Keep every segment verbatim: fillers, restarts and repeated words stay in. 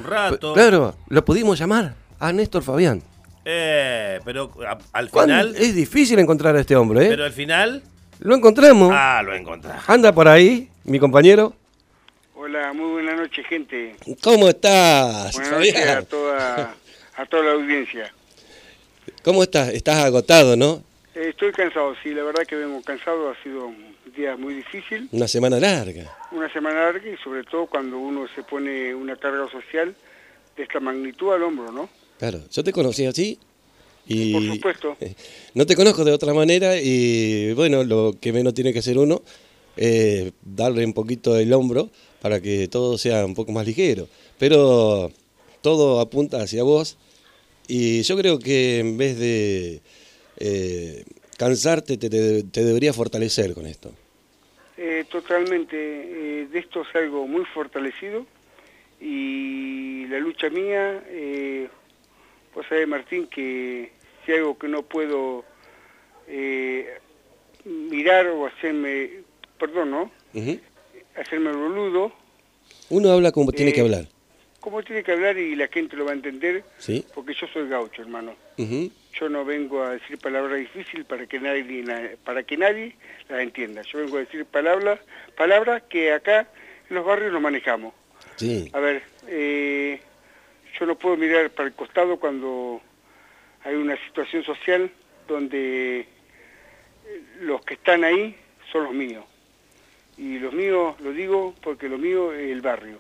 un rato. Claro, lo pudimos llamar a Néstor Fabián. Eh, pero a, al final... Es difícil encontrar a este hombre, ¿eh? Pero al final... Lo encontramos. Ah, lo encontramos. Anda por ahí, mi compañero. Hola, muy buena noche, gente. ¿Cómo estás, Buenas noches Fabián? a toda, a toda la audiencia. ¿Cómo estás? Estás agotado, ¿no? Eh, estoy cansado, sí, la verdad que vengo cansado, ha sido un día muy difícil, Una semana larga. una semana larga y sobre todo cuando uno se pone una carga social de esta magnitud al hombro, ¿no? Claro, yo te conocí así y... Por supuesto. No te conozco de otra manera y bueno, lo que menos tiene que hacer uno es darle un poquito el hombro para que todo sea un poco más ligero. Pero todo apunta hacia vos y yo creo que en vez de eh, cansarte te, te, te debería fortalecer con esto. Eh, totalmente, eh, de esto salgo muy fortalecido y la lucha mía, eh, vos sabés, Martín, que si algo que no puedo eh, mirar o hacerme, perdón, ¿no? Uh-huh. Hacerme el boludo. Uno habla como tiene eh, que hablar. Como tiene que hablar y la gente lo va a entender, ¿Sí? porque yo soy gaucho, hermano. Uh-huh. Yo no vengo a decir palabras difíciles para que nadie para que nadie las entienda. Yo vengo a decir palabras palabras que acá en los barrios nos manejamos. Sí. A ver, eh, yo no puedo mirar para el costado cuando hay una situación social donde los que están ahí son los míos. Y los míos, lo digo porque lo mío es el barrio.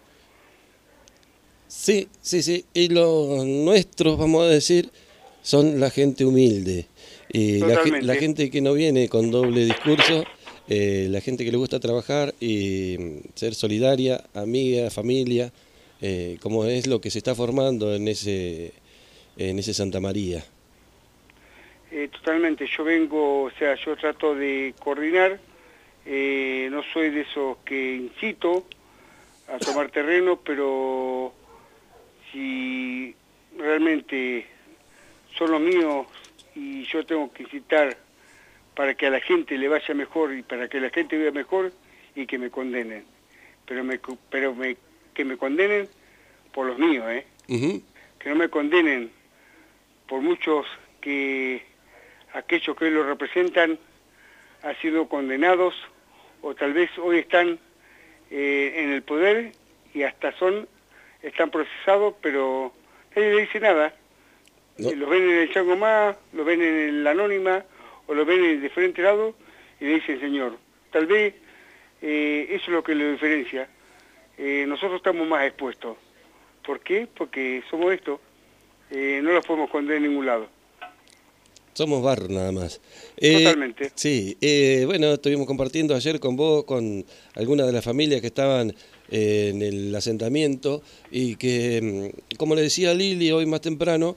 Sí, sí, sí. Y los nuestros, vamos a decir, son la gente humilde. Y la, la gente que no viene con doble discurso, eh, la gente que le gusta trabajar y ser solidaria, amiga, familia, eh, como es lo que se está formando en ese, en ese Santa María. Eh, totalmente. Yo vengo, o sea, yo trato de coordinar. Eh, no soy de esos que incito a tomar terreno, pero si realmente son los míos y yo tengo que incitar para que a la gente le vaya mejor y para que la gente viva mejor y que me condenen, pero me pero me que me condenen por los míos, ¿eh? Uh-huh. Que no me condenen por muchos que aquellos que hoy lo representan han sido condenados o tal vez hoy están eh, en el poder y hasta son, están procesados, pero nadie le dice nada. No. Eh, los ven en el Chango Más, los ven en el Anónima, o los ven en diferentes lados y le dicen, señor, tal vez eh, eso es lo que lo diferencia. Eh, nosotros estamos más expuestos. ¿Por qué? Porque somos esto. Eh, no los podemos esconder en ningún lado. Somos barro nada más. Eh, Totalmente. Sí, eh, bueno, estuvimos compartiendo ayer con vos, con algunas de las familias que estaban eh, en el asentamiento y que, como le decía Lili hoy más temprano,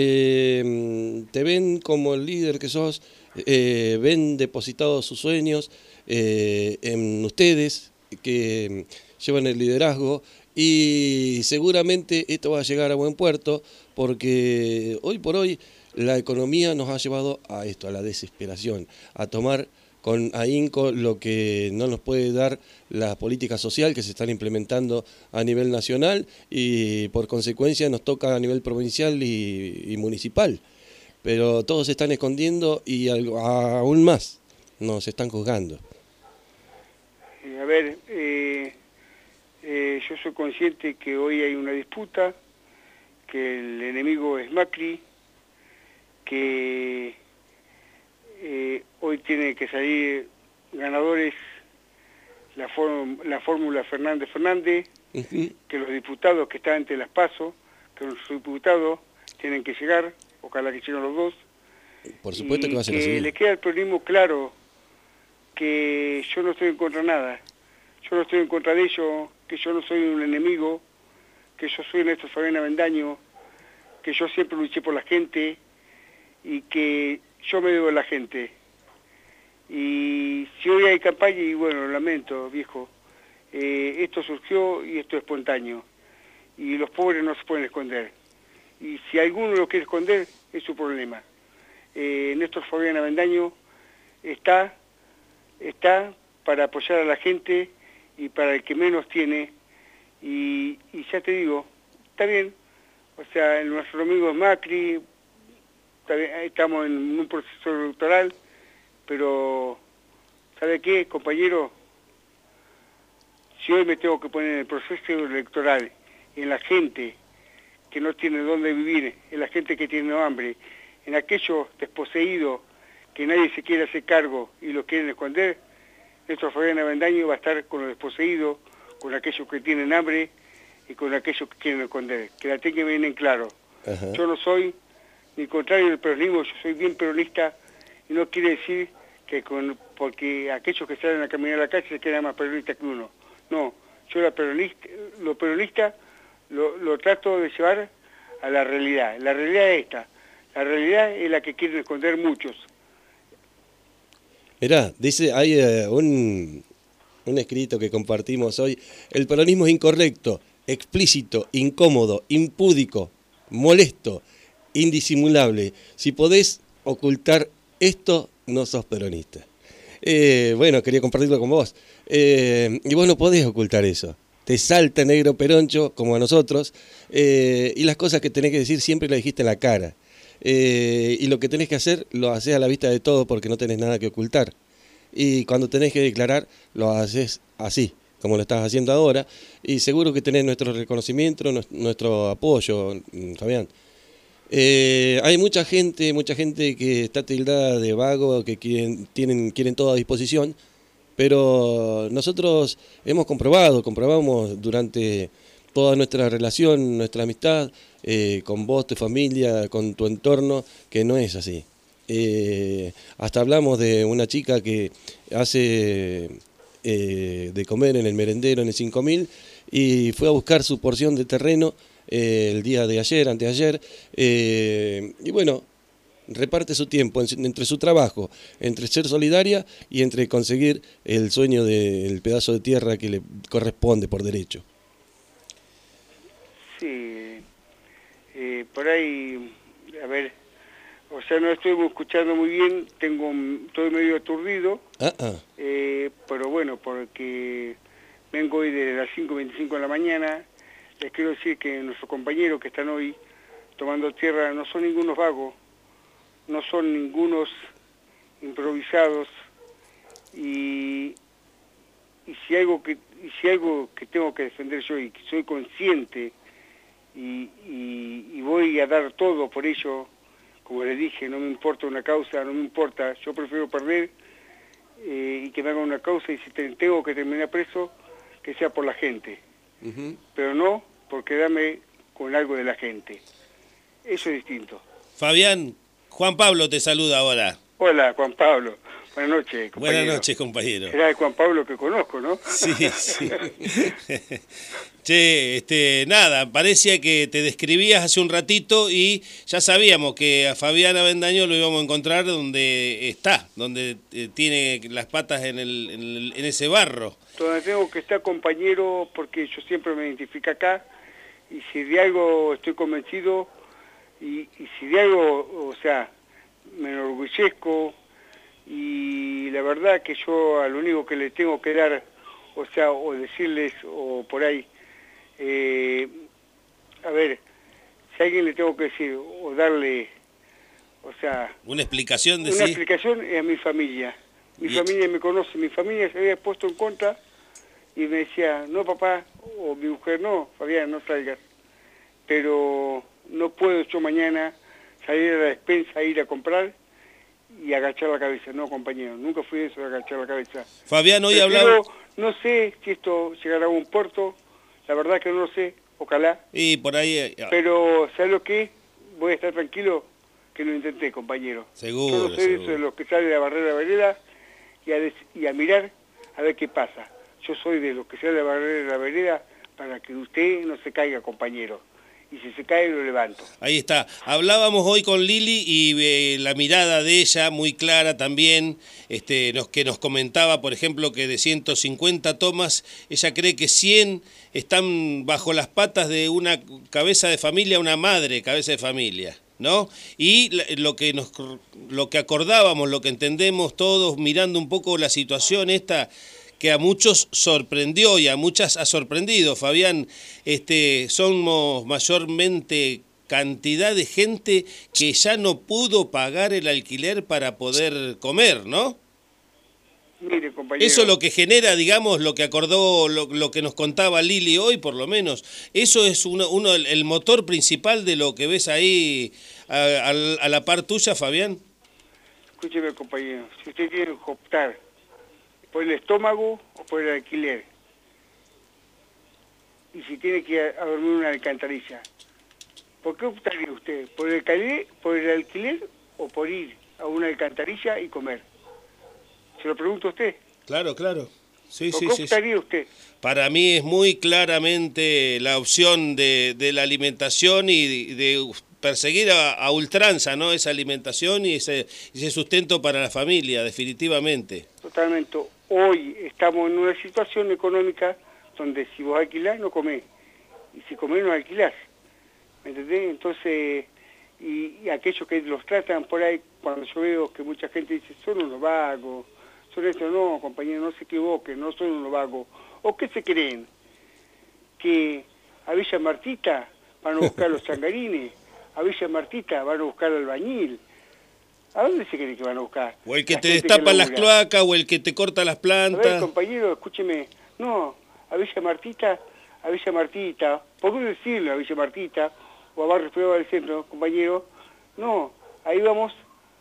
eh, te ven como el líder que sos, eh, ven depositados sus sueños eh, en ustedes, que llevan el liderazgo y seguramente esto va a llegar a buen puerto porque hoy por hoy la economía nos ha llevado a esto, a la desesperación, a tomar con ahínco lo que no nos puede dar la política social que se están implementando a nivel nacional y por consecuencia nos toca a nivel provincial y, y municipal. Pero todos se están escondiendo y aún más nos están juzgando. A ver, eh, eh, yo soy consciente que hoy hay una disputa, que el enemigo es Macri, que eh, hoy tiene que salir ganadores la, la fórmula Fernández-Fernández, uh-huh. Que los diputados que están ante las PASO, que los diputados tienen que llegar, ojalá que lleguen los dos. Por supuesto que va a ser así. Que le queda al peronismo claro que yo no estoy en contra de nada, yo no estoy en contra de ellos, que yo no soy un enemigo, que yo soy Néstor Fabián Avendaño, que yo siempre luché por la gente, y que yo me debo a la gente. Y si hoy hay campaña, y bueno, lo lamento, viejo, eh, esto surgió y esto es espontáneo. Y los pobres no se pueden esconder. Y si alguno lo quiere esconder, es su problema. Eh, Néstor Fabián Avendaño está, está para apoyar a la gente y para el que menos tiene. Y, y ya te digo, está bien. O sea, nuestro amigo es Macri, está bien, estamos en un proceso electoral, pero ¿sabe qué, compañero? Si hoy me tengo que poner en el proceso electoral, en la gente que no tiene dónde vivir, en la gente que tiene hambre, en aquellos desposeídos que nadie se quiere hacer cargo y los quieren esconder, nuestro Fabián Avendaño va a estar con los desposeídos, con aquellos que tienen hambre y con aquellos que quieren esconder. Que la tengan bien en claro. Ajá. Yo no soy ni contrario del peronismo, yo soy bien peronista y no quiere decir que con, porque aquellos que salen a caminar a la calle se quedan más peronistas que uno. No, yo la peronista, lo peronista lo, lo trato de llevar a la realidad. La realidad es esta. La realidad es la que quieren esconder muchos. Mirá, dice, hay uh, un, un escrito que compartimos hoy. El peronismo es incorrecto, explícito, incómodo, impúdico, molesto, indisimulable. Si podés ocultar esto, no sos peronista. Eh, bueno, quería compartirlo con vos. Eh, y vos no podés ocultar eso. Te salta negro peroncho, como a nosotros, eh, y las cosas que tenés que decir siempre las dijiste en la cara. Eh, y lo que tenés que hacer, lo haces a la vista de todo porque no tenés nada que ocultar. Y cuando tenés que declarar, lo haces así, como lo estás haciendo ahora, y seguro que tenés nuestro reconocimiento, nuestro apoyo, Fabián. Eh, hay mucha gente, mucha gente que está tildada de vago, que quieren, tienen, quieren todo a disposición, pero nosotros hemos comprobado, comprobamos durante toda nuestra relación, nuestra amistad, eh, con vos, tu familia, con tu entorno, que no es así. Eh, hasta hablamos de una chica que hace eh, de comer en el merendero en el cinco mil y fue a buscar su porción de terreno eh, el día de ayer, anteayer, eh, y bueno, reparte su tiempo en, entre su trabajo, entre ser solidaria y entre conseguir el sueño del pedazo de tierra que le corresponde por derecho. Sí, eh, por ahí, a ver, o sea, no estoy escuchando muy bien, tengo, estoy medio aturdido, ah, ah. Eh, pero bueno, porque vengo hoy de las cinco veinticinco de la mañana. Les quiero decir que nuestros compañeros que están hoy tomando tierra no son ningunos vagos, no son ningunos improvisados, y, y si algo que y si algo que tengo que defender yo y que soy consciente y, y, y voy a dar todo por ello, como les dije, no me importa una causa, no me importa, yo prefiero perder eh, y que me hagan una causa, y si tengo que terminar preso, que sea por la gente, uh-huh. Pero no por quedarme con algo de la gente. Eso es distinto. Fabián, Juan Pablo te saluda ahora. Hola, Juan Pablo. Buenas noches, compañero. Buenas noches, compañero. Era el Juan Pablo que conozco, ¿no? Sí, sí. Che, este, nada, parecía que te describías hace un ratito y ya sabíamos que a Fabián Avendaño lo íbamos a encontrar donde está, donde eh, tiene las patas en, el, en, el, en ese barro. Donde tengo que estar, compañero, porque yo siempre me identifico acá, y si de algo estoy convencido, y, y si de algo, o sea, me enorgullezco, y la verdad que yo a lo único que le tengo que dar, o sea, o decirles, o por ahí, eh, a ver, si a alguien le tengo que decir, o darle, o sea... Una explicación de Una sí. explicación es a mi familia. Mi y... familia me conoce, mi familia se había puesto en contra y me decía, no papá, o mi mujer, no, Fabián, no salgas. Pero no puedo yo mañana salir a la despensa, ir a comprar y agachar la cabeza. No, compañero, nunca fui eso de agachar la cabeza. Fabián, hoy hablaba... No sé si esto llegará a un puerto, la verdad que no lo sé, ojalá. Y por ahí... Pero, ¿sabes lo que? Voy a estar tranquilo que lo intenté, compañero. Seguro, Yo no soy seguro. eso de los que sale de la barrera de la vereda y a, des, y a mirar a ver qué pasa. Yo soy de los que sale de la barrera de la vereda para que usted no se caiga, compañero. Y si se cae, lo levanto. Ahí está. Hablábamos hoy con Lili y eh, la mirada de ella, muy clara también, este, nos, que nos comentaba, por ejemplo, que de ciento cincuenta tomas, ella cree que cien están bajo las patas de una cabeza de familia, una madre cabeza de familia, ¿no? Y lo que, nos, lo que acordábamos, lo que entendemos todos, mirando un poco la situación esta, que a muchos sorprendió y a muchas ha sorprendido, Fabián. Este, somos mayormente cantidad de gente que ya no pudo pagar el alquiler para poder comer, ¿no? Mire, compañero. Eso es lo que genera, digamos, lo que acordó, lo, lo que nos contaba Lili hoy, por lo menos. Eso es uno, uno el, el motor principal de lo que ves ahí a, a, a la par tuya, Fabián. Escúcheme, compañero, si usted tiene que optar por el estómago o por el alquiler, y si tiene que ir a, a dormir en una alcantarilla, ¿por qué optaría usted? ¿Por el alquiler, por el alquiler o por ir a una alcantarilla y comer? Se lo pregunto a usted. Claro, claro. Sí, ¿Por sí, qué sí, optaría usted? Para mí es muy claramente la opción de, de la alimentación y de, de perseguir a, a ultranza, ¿no? Esa alimentación y ese, ese sustento para la familia, definitivamente. Totalmente. Hoy estamos en una situación económica donde si vos alquilás, no comés. Y si comés, no alquilás. ¿Me entendés? Entonces, y, y aquellos que los tratan por ahí, cuando yo veo que mucha gente dice, son unos vagos, son esto, no, compañero, no se equivoquen, no son unos vagos. ¿O qué se creen? Que a Villa Martita van a buscar los changarines, a Villa Martita van a buscar al albañil. ¿A dónde se creen que van a buscar? O el que La te gente destapa que las cloacas, o el que te corta las A ver, plantas. compañero, escúcheme. No, a Villa Martita, a Villa Martita, ¿por qué no decirlo a Villa Martita o a Barrio Privado del Centro, compañero? No, ahí vamos,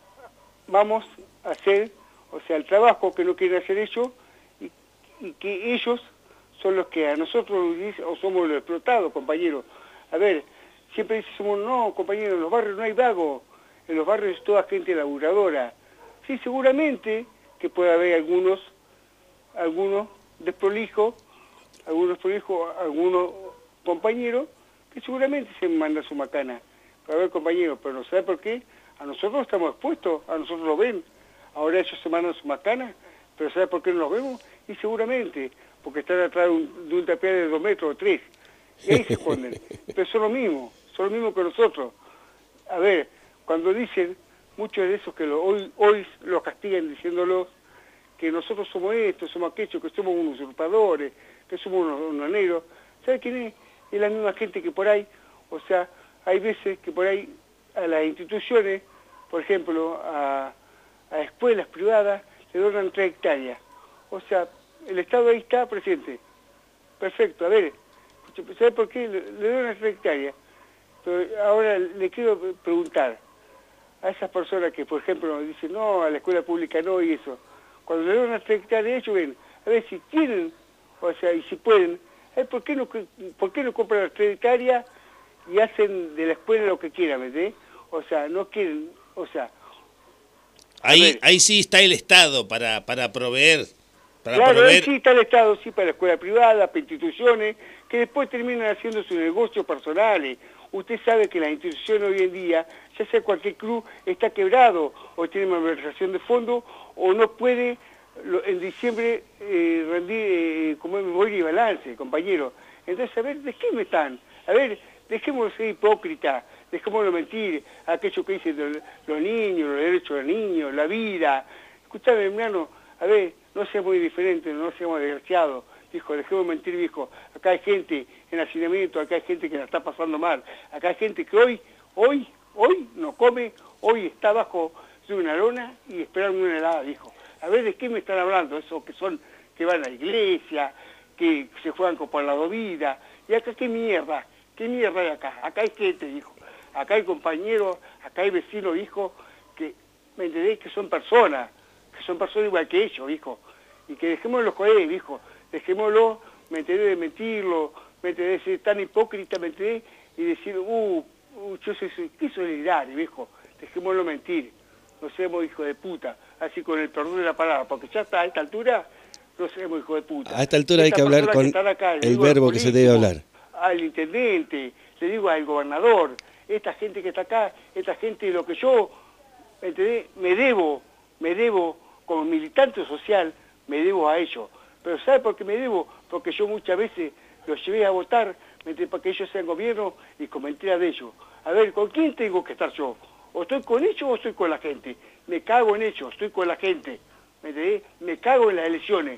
vamos a hacer, o sea, el trabajo que no quieren hacer ellos y, y que ellos son los que a nosotros dicen, o somos los explotados, compañero. A ver, siempre dicen, somos, no, compañero, en los barrios no hay vagos, en los barrios es toda gente laburadora. Sí, seguramente que puede haber algunos, algunos desprolijos, algunos prolijos, algunos compañeros que seguramente se mandan su macana. Pero a ver, compañeros, pero no sabe por qué, a nosotros estamos expuestos, a nosotros lo ven. Ahora ellos se mandan su macana, pero ¿sabe por qué no los vemos? Y seguramente, porque están atrás de un, de un tapial de dos metros o tres. Y ahí se esconden. Pero son lo mismo, son lo mismo que nosotros. A ver, cuando dicen, muchos de esos que lo, hoy, hoy los castigan diciéndolos, que nosotros somos estos, somos aquellos, que somos unos usurpadores, que somos unos, unos negros, ¿sabe quién es? Es la misma gente que por ahí, o sea, hay veces que por ahí a las instituciones, por ejemplo, a, a escuelas privadas, le donan tres hectáreas. O sea, el Estado ahí está presente. Perfecto, a ver, ¿sabe por qué? Le, le donan tres hectáreas. Pero ahora le quiero preguntar a esas personas que, por ejemplo, dicen, no, a la escuela pública no y eso. Cuando le donan tres hectáreas, ellos ven, a ver si tienen, o sea, y si pueden, ¿por qué no, por qué no compran las tres hectáreas y hacen de la escuela lo que quieran, ¿verdad? O sea, no quieren, o sea... Ahí, ahí sí está el Estado para, para proveer. Para claro, proveer... ahí sí está el Estado, sí, para la escuela privada, para instituciones, que después terminan haciendo sus negocios personales. Usted sabe que las instituciones hoy en día, ya sea cualquier club, está quebrado, o tiene malversación de fondos, o no puede en diciembre eh, rendir eh, como memoria y balance, compañero. Entonces, a ver, ¿de qué me están? A ver, dejémonos ser hipócritas, dejémonos mentir, aquello que dicen los, los niños, los derechos de los niños, la vida. Escuchame, hermano, a ver, no seamos muy diferentes, no seamos desgraciados. Dijo, dejemos mentir, viejo. Acá hay gente en hacinamiento, acá hay gente que la está pasando mal. Acá hay gente que hoy, hoy, hoy no come, hoy está bajo de una lona y esperando una helada, dijo. A ver, ¿de qué me están hablando? Esos que son, que van a la iglesia, que se juegan con por la vida. Y acá, ¿qué mierda? ¿Qué mierda hay acá? Acá hay gente, dijo. Acá hay compañeros, acá hay vecinos, hijo, que, ¿me entendés? Que son personas, que son personas igual que ellos, hijo. Y que dejémoslo joder, hijo. Dejémoslo, ¿me entendés? De mentirlo, ¿me entendés? Ser tan hipócrita, ¿me entendés? Y decir, uh, uh yo soy, qué solidario, viejo. Dejémoslo mentir. No seamos hijos de puta. Así con el perdón de la palabra, porque ya está a esta altura, no seamos hijos de puta. A esta altura hay que hablar con acá, el verbo que se debe hablar. Al intendente, le digo al gobernador, esta gente que está acá, esta gente de lo que yo, ¿me entendés? Me debo, me debo, como militante social, me debo a ellos. Pero ¿sabe por qué me debo? Porque yo muchas veces los llevé a votar, ¿me entendés? Para que ellos sean gobierno y con mentiras de ellos. A ver, ¿con quién tengo que estar yo? ¿O estoy con ellos o estoy con la gente? Me cago en ellos, estoy con la gente. ¿Me entendés? Me cago en las elecciones.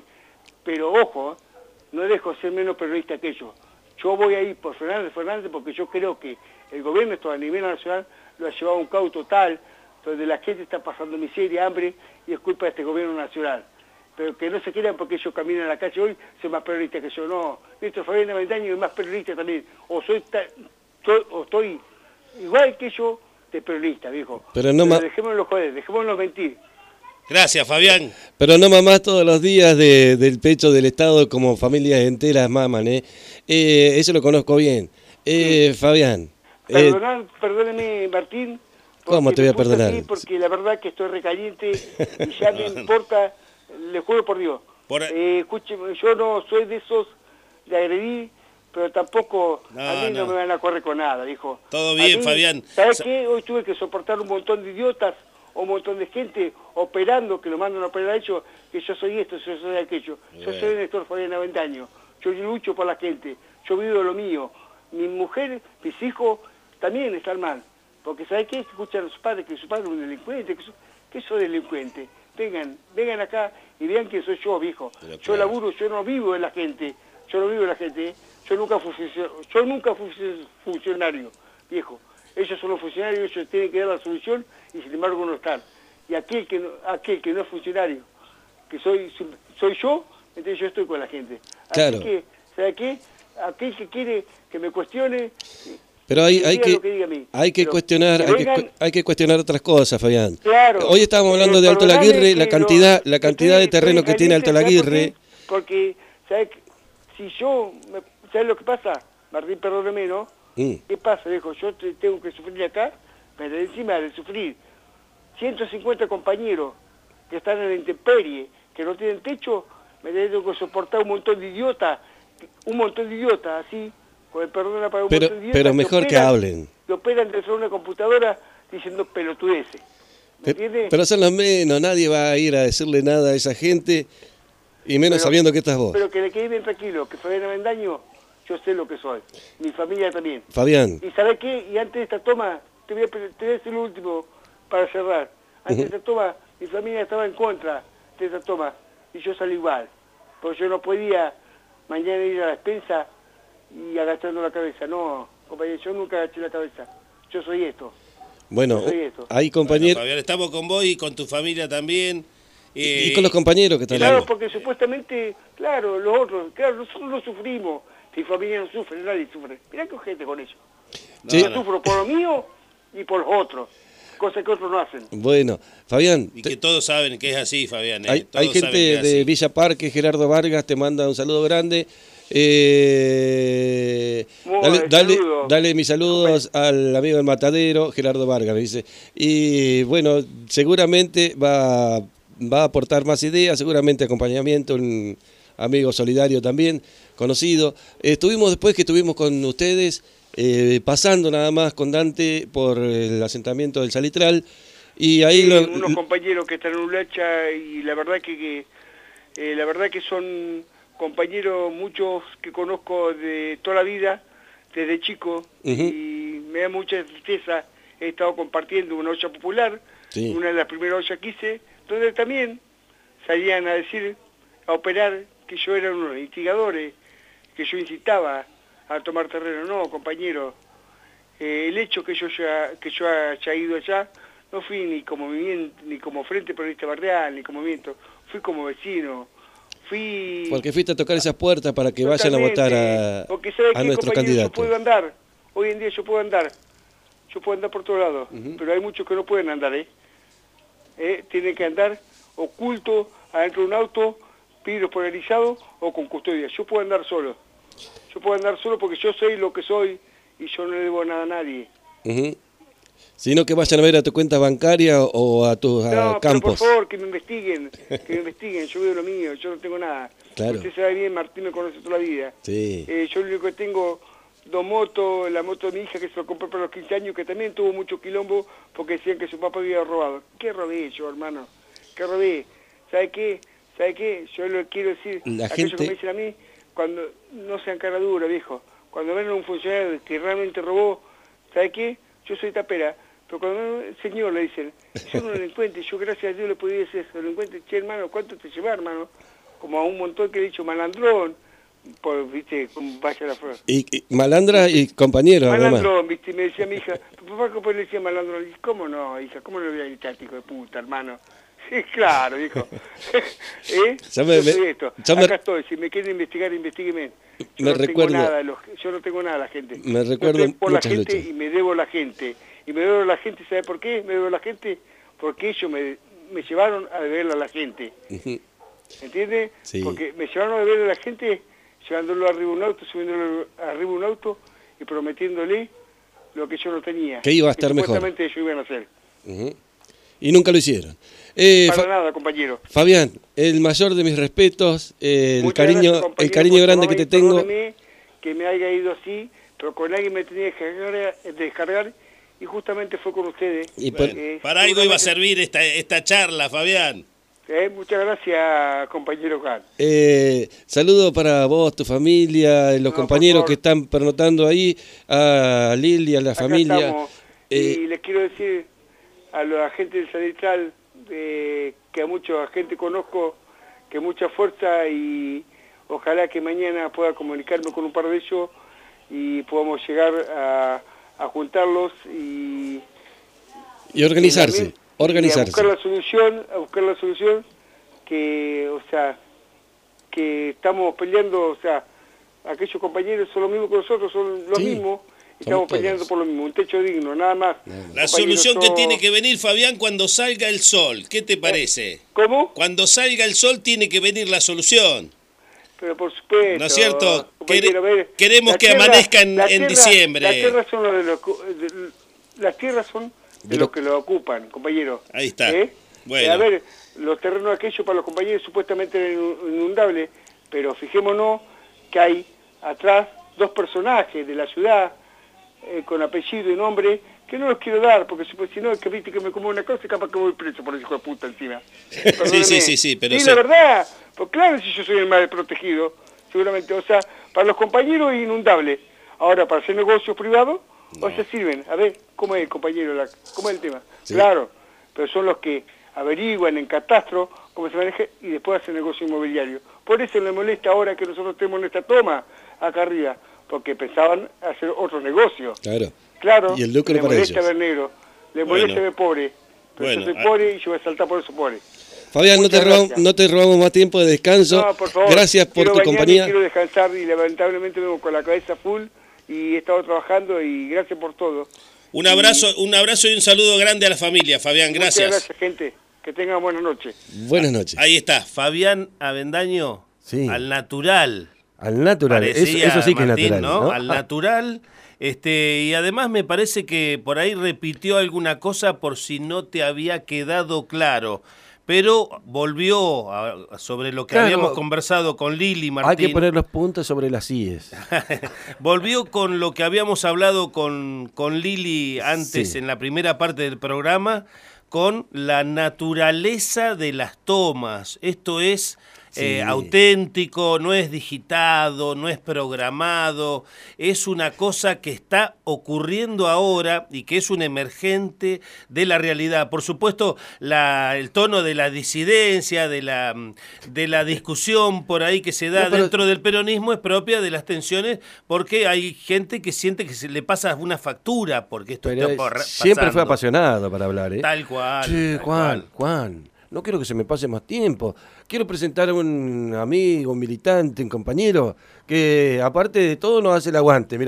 pero ojo, no dejo ser menos periodista que ellos. Yo voy a ir por Fernández Fernández porque yo creo que el gobierno esto a nivel nacional lo ha llevado a un caos total, donde la gente está pasando miseria, hambre, y es culpa de este gobierno nacional. Pero que no se quieran porque ellos caminan a la calle hoy, son más periodistas que yo. No, Néstor Fabián Avendaño es más periodista también. O soy, ta, to, o estoy igual que yo de periodista, viejo. Pero no Pero ma... dejémonos joder, dejémonos mentir. Gracias, Fabián. Pero no mamás todos los días de, del pecho del Estado como familias enteras maman, ¿eh? eh eso lo conozco bien. Eh, sí. Fabián. Perdonar, eh... Perdóneme, Martín. ¿Cómo te voy a perdonar? Porque la verdad que estoy recaliente y ya me importa, le juro por Dios. Por... Eh, escúcheme, yo no soy de esos de agredir, pero tampoco no, a mí no. no me van a correr con nada, dijo. Todo bien, mí, Fabián. ¿Sabes qué? Hoy tuve que soportar un montón de idiotas o un montón de gente operando, que lo mandan a operar a ellos, que yo soy esto, yo soy aquello. Yo bueno. soy Néstor Fabián Avendaño. Yo lucho por la gente. Yo vivo lo mío. Mi mujer, mis hijos también están mal. Porque ¿sabes qué? Escuchan a sus padres que su padre es un delincuente, que, su, que soy delincuente. Vengan, vengan acá y vean quién soy yo, viejo. Pero yo claro. laburo, yo no vivo de la gente. Yo no vivo de la gente. Yo nunca fui, yo nunca fui funcionario, viejo. Ellos son los funcionarios, ellos tienen que dar la solución y sin embargo no están. Y aquel que no, aquel que no es funcionario, que soy soy yo, entonces yo estoy con la gente. Claro. Así que, ¿sabe qué? Aquel que quiere que me cuestione... Pero hay, hay que, que hay que cuestionar, que vengan, hay, que, hay que cuestionar otras cosas, Fabián. Claro, hoy estábamos hablando de Alto Laguirre, la cantidad, lo, la cantidad de terreno que tiene Alto Laguirre. Porque, ¿sabes? Si yo, ¿sabes lo que pasa? Martín, perdóneme, ¿no? Mm. ¿Qué pasa, viejo? Yo te, tengo que sufrir acá, pero encima de sufrir ciento cincuenta compañeros que están en la intemperie, que no tienen techo, me tengo que soportar un montón de idiotas, un montón de idiotas, así, con el perdón para un pero, montón de idiotas. Pero mejor que, operan, que hablen. Que operan dentro de una computadora diciendo pelotudeces. ¿Me entiendes? Pero son los menos, nadie va a ir a decirle nada a esa gente, y menos pero, sabiendo que estás vos. Pero que le quede bien tranquilo, que Fabián Avendaño, yo sé lo que soy. Mi familia también. Fabián. ¿Y sabés qué? Y antes de esta toma, te voy a, te voy a decir lo último para cerrar. Antes uh-huh. de esta toma, mi familia estaba en contra de esta toma. Y yo salí igual. Porque yo no podía mañana ir a la despensa y agachando la cabeza. No, compañero, yo nunca agaché la cabeza. Yo soy esto. Bueno, soy esto. Hay compañeros... Bueno, Fabián, estamos con vos y con tu familia también. Eh, y con los compañeros que están Claro, ahí. porque supuestamente, claro, los otros, claro, nosotros no sufrimos. Mi familia no sufre, nadie sufre. Mirá qué gente con ellos. Sí. Yo sufro por lo mío y por los otros, cosa que otros no hacen. Bueno, Fabián... Y que te... todos saben que es así, Fabián. ¿eh? Hay, hay gente de Villa Parque, Gerardo Vargas, te manda un saludo grande. Eh, dale, dale, dale mis saludos al amigo del Matadero, Gerardo Vargas, me dice. Y bueno, seguramente va, va a aportar más ideas, seguramente acompañamiento, un amigo solidario también, conocido. Estuvimos después que estuvimos con ustedes, eh, pasando nada más con Dante por el asentamiento del Salitral. Y ahí sí, lo, unos compañeros que están en Ulacha y la verdad que, que eh, la verdad que son compañeros muchos que conozco de toda la vida, desde chico, uh-huh. y me da mucha tristeza. He estado compartiendo una olla popular, sí. una de las primeras ollas que hice, donde también salían a decir, a operar, que yo era uno de los instigadores, que yo incitaba a tomar terreno. No, compañero, eh, el hecho que yo, ya, que yo haya ido allá, no fui ni como movimiento, ni como Frente Periodista Barrial, ni como movimiento, fui como vecino. Fui... Porque fuiste a tocar esas puertas para que vayan a votar a, porque ¿sabes a qué, nuestro candidato. Yo puedo andar, hoy en día yo puedo andar, yo puedo andar por todos lados, uh-huh. pero hay muchos que no pueden andar, ¿eh? ¿Eh? Tienen que andar oculto, adentro de un auto, vidrio polarizado o con custodia. Yo puedo andar solo, yo puedo andar solo porque yo soy lo que soy y yo no le debo nada a nadie. Uh-huh. Sino que vayan a ver a tu cuenta bancaria o a tus no, campos. No, por favor, que me investiguen, que me investiguen, yo veo lo mío, yo no tengo nada. Claro. Usted sabe bien, Martín me conoce toda la vida. Sí. Eh, yo lo único que tengo, dos motos, la moto de mi hija que se lo compró para los quince años, que también tuvo mucho quilombo porque decían que su papá había robado. ¿Qué robé yo, hermano? ¿Qué robé? ¿Sabe qué? ¿Sabe qué? Yo lo quiero decir la a aquellos gente... que me dicen a mí, cuando no sean cara dura, viejo, cuando ven a un funcionario que realmente robó, ¿sabe qué? Yo soy tapera. Pero cuando el señor le dicen, yo no lo encuentro, yo gracias a Dios le podía decir eso, lo encuentro, che hermano, ¿cuánto te lleva, hermano? como a un montón que le he dicho malandrón, por, viste, como vaya la flor. Y, y malandra y compañero, además. Malandrón, viste, me decía mi hija, papá, ¿cómo le decía malandrón? Y, ¿cómo no, hija? ¿Cómo no le voy a gritar, hijo de puta, hermano? Sí, claro, hijo. ¿Eh? Yo me, yo soy me, esto. yo Acá me, estoy, si me quieren investigar, investiguenme. Yo me no recuerdo, tengo nada, los, yo no tengo nada a la gente. Me recuerdo yo estoy por la muchas gente luchas. y me debo a la gente. Y me debo a la gente, ¿sabe por qué? Me debo a la gente porque ellos me, me llevaron a deberle a la gente. Uh-huh. ¿Entiendes? Sí. Porque me llevaron a deberle a la gente llevándolo arriba un auto, subiéndolo arriba un auto y prometiéndole lo que yo no tenía. Que iba a estar que mejor. supuestamente ellos iban a hacer. Uh-huh. Y nunca lo hicieron. Eh, Para Fa nada, compañero. Fabián, el mayor de mis respetos, eh, el Muchas cariño, gracias, el cariño grande que te tengo. Perdóneme que me haya ido así, pero con alguien me tenía que descargar, descargar y justamente fue con ustedes. Y por- Eh, Para algo iba a seguramente- servir esta, esta charla, Fabián. Eh, muchas gracias, compañero Juan. Eh, saludo para vos, tu familia, los No, por compañeros favor. que están pernotando ahí, a Lili, a la Acá familia. estamos. Eh, Y les quiero decir a los agentes del Sanitral eh, que a mucha gente conozco, que mucha fuerza y ojalá que mañana pueda comunicarme con un par de ellos y podamos llegar a, a juntarlos y, y organizarse, y también- y organizarse. a buscar la solución, a buscar la solución que, o sea, que estamos peleando, o sea, aquellos compañeros son los mismos que nosotros, son los Sí, mismos, y somos estamos peleando todos. por lo mismo, un techo digno, nada más. La Compañeros, solución que yo- tiene que venir, Fabián, cuando salga el sol. ¿Qué te parece? ¿Cómo? Cuando salga el sol tiene que venir la solución. Pero por supuesto. ¿No es cierto? compañero, Quere- a ver, queremos la que amanezca en- la en diciembre. Las tierras son lo de los, de- las tierras son de, De los lo- que lo ocupan, compañero. Ahí está. ¿Eh? Bueno. Eh, a ver, los terrenos aquellos para los compañeros supuestamente eran inu- inundables, pero fijémonos que hay atrás dos personajes de la ciudad eh, con apellido y nombre que no los quiero dar, porque si, pues, si no, que viste que me como una cosa y capaz que voy preso por ese hijo de puta encima. Perdóneme. sí, sí, sí, pero Sí, sí. la verdad, pues claro, si yo soy el más protegido, seguramente, o sea, para los compañeros es inundable. Ahora, para hacer negocios privados, o sea, sirven. A ver, ¿cómo es, compañero? La, ¿Cómo es el tema? Sí. Claro, pero son los que averiguan en catastro cómo se maneja y después hacen negocio inmobiliario. Por eso me molesta ahora que nosotros tenemos nuestra toma acá arriba, porque pensaban hacer otro negocio. Claro. Claro, Y el lucro le para molesta ellos. ver negro, le Bueno. molesta ver pobre, pero Bueno, yo soy ah. pobre y yo voy a saltar por eso pobre. Fabián, no te, Muchas robamos, gracias. no te robamos más tiempo de descanso. No, por favor. Gracias por Quiero tu bañarme, compañía. Quiero descansar y lamentablemente vengo con la cabeza full y he estado trabajando y gracias por todo. Un abrazo, un abrazo y un saludo grande a la familia, Fabián. Muchas Gracias. gracias, gente. Que tengan buenas noches. Buenas noches. Ahí está, Fabián Avendaño, Sí. al natural. Al natural, eso, Parecía, eso sí que Martín, es natural, ¿no? ¿no? Al natural. Este, y además me parece que por ahí repitió alguna cosa por si no te había quedado claro. Pero volvió a- sobre lo que Claro. habíamos conversado con Lili, Hay Martín. que poner los puntos sobre las íes. Volvió con lo que habíamos hablado con, con Lili antes Sí. en la primera parte del programa, con la naturaleza de las tomas. Esto es eh, Sí. auténtico, no es digitado, no es programado, es una cosa que está ocurriendo ahora y que es un emergente de la realidad. Por supuesto, la, el tono de la disidencia, de la, de la discusión por ahí que se da No, pero- dentro del peronismo es propia de las tensiones, porque hay gente que siente que se le pasa una factura porque esto Pero está por- siempre fue pasando. apasionado para hablar, ¿eh? Tal cual. Che, tal Juan, cual. Juan, no quiero que se me pase más tiempo. Quiero presentar a un amigo, un militante, un compañero, que aparte de todo nos hace el aguante. Mirá.